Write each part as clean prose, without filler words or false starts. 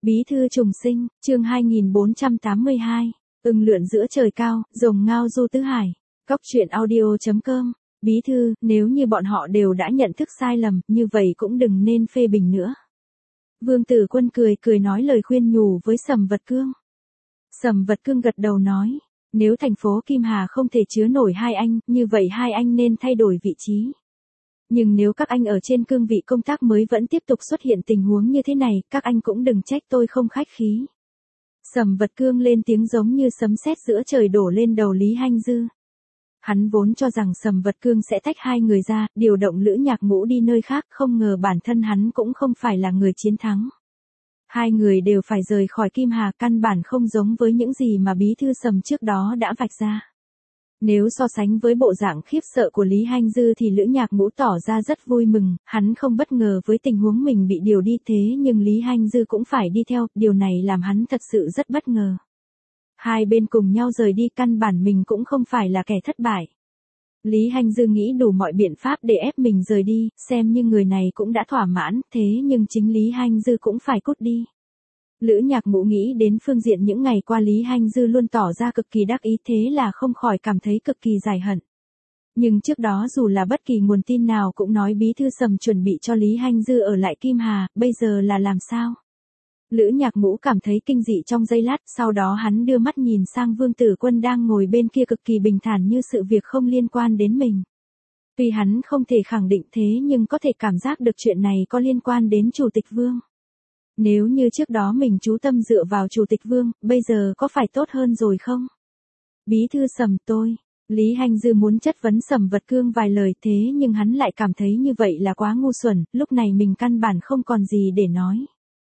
Bí thư trùng sinh, chương 2482, ưng lượn giữa trời cao, rồng ngao du tứ hải. Cóc truyện audio.com. Bí thư, nếu như bọn họ đều đã nhận thức sai lầm, như vậy cũng đừng nên phê bình nữa. Vương Tử Quân cười nói lời khuyên nhủ với Sầm Vật Cương. Sầm Vật Cương gật đầu nói, nếu thành phố Kim Hà không thể chứa nổi hai anh, như vậy hai anh nên thay đổi vị trí. Nhưng nếu các anh ở trên cương vị công tác mới vẫn tiếp tục xuất hiện tình huống như thế này, các anh cũng đừng trách tôi không khách khí. Sầm Vật Cương lên tiếng giống như sấm sét giữa trời đổ lên đầu Lý Hanh Dư. Hắn vốn cho rằng Sầm Vật Cương sẽ tách hai người ra, điều động Lữ Nhạc Ngũ đi nơi khác, không ngờ bản thân hắn cũng không phải là người chiến thắng. Hai người đều phải rời khỏi Kim Hà, căn bản không giống với những gì mà bí thư Sầm trước đó đã vạch ra. Nếu so sánh với bộ dạng khiếp sợ của Lý Hanh Dư thì Lữ Nhạc Ngũ tỏ ra rất vui mừng, hắn không bất ngờ với tình huống mình bị điều đi thế nhưng Lý Hanh Dư cũng phải đi theo, điều này làm hắn thật sự rất bất ngờ. Hai bên cùng nhau rời đi, căn bản mình cũng không phải là kẻ thất bại. Lý Hanh Dư nghĩ đủ mọi biện pháp để ép mình rời đi, xem như người này cũng đã thỏa mãn, thế nhưng chính Lý Hanh Dư cũng phải cút đi. Lữ Nhạc Ngũ nghĩ đến phương diện những ngày qua Lý Hanh Dư luôn tỏ ra cực kỳ đắc ý, thế là không khỏi cảm thấy cực kỳ giải hận. Nhưng trước đó dù là bất kỳ nguồn tin nào cũng nói bí thư Sầm chuẩn bị cho Lý Hanh Dư ở lại Kim Hà, bây giờ là làm sao? Lữ Nhạc Ngũ cảm thấy kinh dị trong giây lát, sau đó hắn đưa mắt nhìn sang Vương Tử Quân đang ngồi bên kia cực kỳ bình thản như sự việc không liên quan đến mình. Tuy hắn không thể khẳng định thế nhưng có thể cảm giác được chuyện này có liên quan đến Chủ tịch Vương. Nếu như trước đó mình chú tâm dựa vào Chủ tịch Vương, bây giờ có phải tốt hơn rồi không? Bí thư Sầm tôi. Lý Hanh Dư muốn chất vấn Sầm Vật Cương vài lời thế nhưng hắn lại cảm thấy như vậy là quá ngu xuẩn, lúc này mình căn bản không còn gì để nói.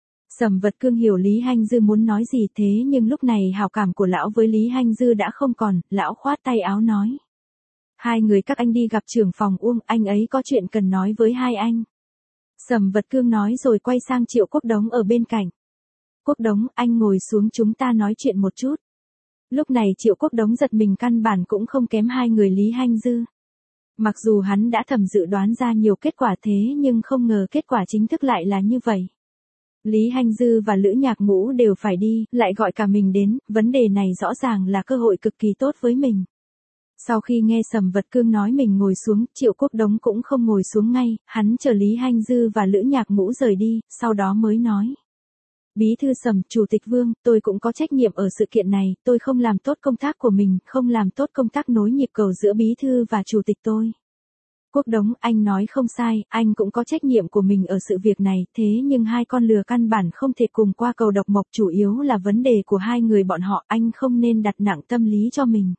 Sầm Vật Cương hiểu Lý Hanh Dư muốn nói gì thế nhưng lúc này hảo cảm của lão với Lý Hanh Dư đã không còn, lão khoát tay áo nói. Hai người các anh đi gặp trưởng phòng Uông, anh ấy có chuyện cần nói với hai anh. Sầm Vật Cương nói rồi quay sang Triệu Quốc Đống ở bên cạnh. Quốc Đống, anh ngồi xuống chúng ta nói chuyện một chút. Lúc này Triệu Quốc Đống giật mình, căn bản cũng không kém hai người Lý Hanh Dư. Mặc dù hắn đã thầm dự đoán ra nhiều kết quả thế nhưng không ngờ kết quả chính thức lại là như vậy. Lý Hanh Dư và Lữ Nhạc Ngũ đều phải đi, lại gọi cả mình đến, vấn đề này rõ ràng là cơ hội cực kỳ tốt với mình. Sau khi nghe Sầm Vật Cương nói mình ngồi xuống, Triệu Quốc Đống cũng không ngồi xuống ngay, hắn chờ Lý Hanh Dư và Lữ Nhạc Ngũ rời đi, sau đó mới nói. Bí thư Sầm, Chủ tịch Vương, tôi cũng có trách nhiệm ở sự kiện này, tôi không làm tốt công tác của mình, không làm tốt công tác nối nhịp cầu giữa bí thư và chủ tịch tôi. Quốc Đống, anh nói không sai, anh cũng có trách nhiệm của mình ở sự việc này, thế nhưng hai con lừa căn bản không thể cùng qua cầu độc mộc, chủ yếu là vấn đề của hai người bọn họ, anh không nên đặt nặng tâm lý cho mình.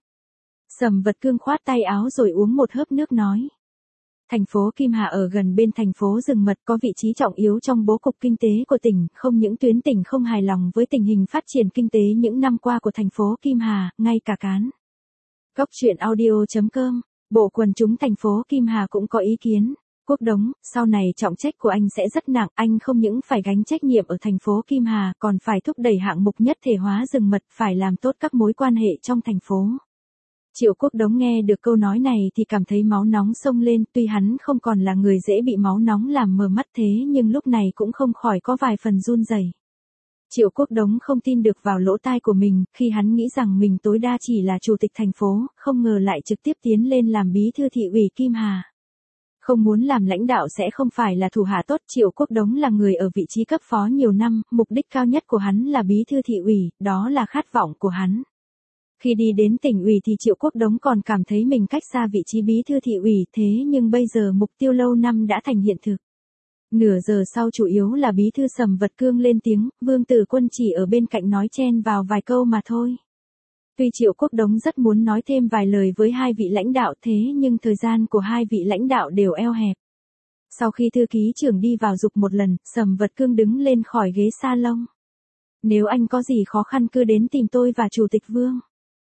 Sầm Vật Cương khoát tay áo rồi uống một hớp nước nói. Thành phố Kim Hà ở gần bên thành phố Rừng Mật, có vị trí trọng yếu trong bố cục kinh tế của tỉnh, không những tuyến tỉnh không hài lòng với tình hình phát triển kinh tế những năm qua của thành phố Kim Hà, ngay cả cán. Cóc truyện audio.com. Bộ quần chúng thành phố Kim Hà cũng có ý kiến. Quốc Đống, sau này trọng trách của anh sẽ rất nặng, anh không những phải gánh trách nhiệm ở thành phố Kim Hà, còn phải thúc đẩy hạng mục nhất thể hóa rừng mật, phải làm tốt các mối quan hệ trong thành phố. Triệu Quốc Đống nghe được câu nói này thì cảm thấy máu nóng sông lên, tuy hắn không còn là người dễ bị máu nóng làm mờ mắt thế nhưng lúc này cũng không khỏi có vài phần run rẩy. Triệu Quốc Đống không tin được vào lỗ tai của mình, khi hắn nghĩ rằng mình tối đa chỉ là chủ tịch thành phố, không ngờ lại trực tiếp tiến lên làm bí thư thị ủy Kim Hà. Không muốn làm lãnh đạo sẽ không phải là thủ hạ tốt, Triệu Quốc Đống là người ở vị trí cấp phó nhiều năm, mục đích cao nhất của hắn là bí thư thị ủy, đó là khát vọng của hắn. Khi đi đến tỉnh ủy thì Triệu Quốc Đống còn cảm thấy mình cách xa vị trí bí thư thị ủy, thế nhưng bây giờ mục tiêu lâu năm đã thành hiện thực. Nửa giờ sau chủ yếu là bí thư Sầm Vật Cương lên tiếng, Vương Tử Quân chỉ ở bên cạnh nói chen vào vài câu mà thôi. Tuy Triệu Quốc Đống rất muốn nói thêm vài lời với hai vị lãnh đạo thế nhưng thời gian của hai vị lãnh đạo đều eo hẹp. Sau khi thư ký trưởng đi vào giục một lần, Sầm Vật Cương đứng lên khỏi ghế salon. Nếu anh có gì khó khăn cứ đến tìm tôi và Chủ tịch Vương.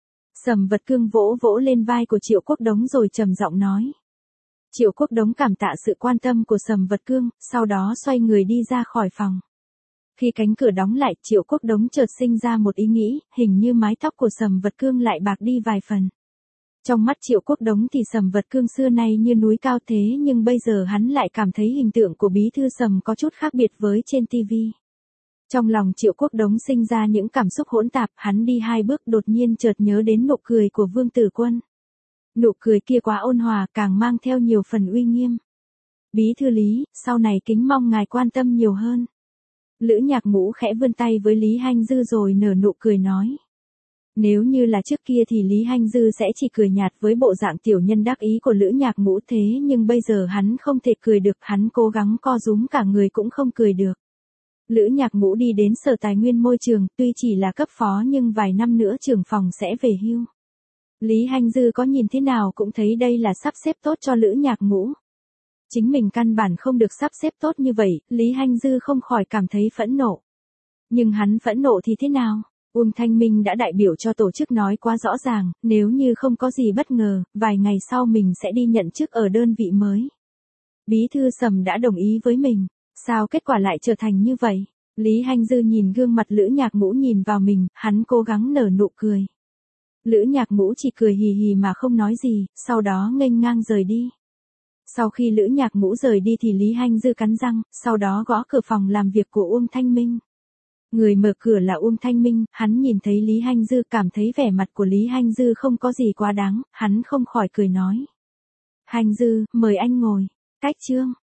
Sầm Vật Cương vỗ vỗ lên vai của Triệu Quốc Đống rồi trầm giọng nói. Triệu Quốc Đống cảm tạ sự quan tâm của Sầm Vật Cương, sau đó xoay người đi ra khỏi phòng. Khi cánh cửa đóng lại, Triệu Quốc Đống chợt sinh ra một ý nghĩ, hình như mái tóc của Sầm Vật Cương lại bạc đi vài phần. Trong mắt Triệu Quốc Đống thì Sầm Vật Cương xưa nay như núi cao thế nhưng bây giờ hắn lại cảm thấy hình tượng của bí thư Sầm có chút khác biệt với trên TV. Trong lòng Triệu Quốc Đống sinh ra những cảm xúc hỗn tạp, hắn đi 2 bước đột nhiên chợt nhớ đến nụ cười của Vương Tử Quân. Nụ cười kia quá ôn hòa, càng mang theo nhiều phần uy nghiêm. Bí thư Lý, sau này kính mong ngài quan tâm nhiều hơn. Lữ Nhạc Ngũ khẽ vươn tay với Lý Hanh Dư rồi nở nụ cười nói. Nếu như là trước kia thì Lý Hanh Dư sẽ chỉ cười nhạt với bộ dạng tiểu nhân đắc ý của Lữ Nhạc Ngũ, thế nhưng bây giờ hắn không thể cười được, hắn cố gắng co rúm cả người cũng không cười được. Lữ Nhạc Ngũ đi đến Sở Tài nguyên Môi trường, tuy chỉ là cấp phó nhưng vài năm nữa trưởng phòng sẽ về hưu. Lý Hanh Dư có nhìn thế nào cũng thấy đây là sắp xếp tốt cho Lữ Nhạc Ngũ. Chính mình căn bản không được sắp xếp tốt như vậy, Lý Hanh Dư không khỏi cảm thấy phẫn nộ. Nhưng hắn phẫn nộ thì thế nào? Uông Thanh Minh đã đại biểu cho tổ chức nói quá rõ ràng, nếu như không có gì bất ngờ, vài ngày sau mình sẽ đi nhận chức ở đơn vị mới. Bí thư Sầm đã đồng ý với mình, sao kết quả lại trở thành như vậy? Lý Hanh Dư nhìn gương mặt Lữ Nhạc Ngũ nhìn vào mình, hắn cố gắng nở nụ cười. Lữ Nhạc Ngũ chỉ cười hì hì mà không nói gì, sau đó nghênh ngang rời đi. Sau khi Lữ Nhạc Ngũ rời đi thì Lý Hanh Dư cắn răng, sau đó gõ cửa phòng làm việc của Uông Thanh Minh. Người mở cửa là Uông Thanh Minh, hắn nhìn thấy Lý Hanh Dư, cảm thấy vẻ mặt của Lý Hanh Dư không có gì quá đáng, hắn không khỏi cười nói. Hanh Dư, mời anh ngồi. Cách chương.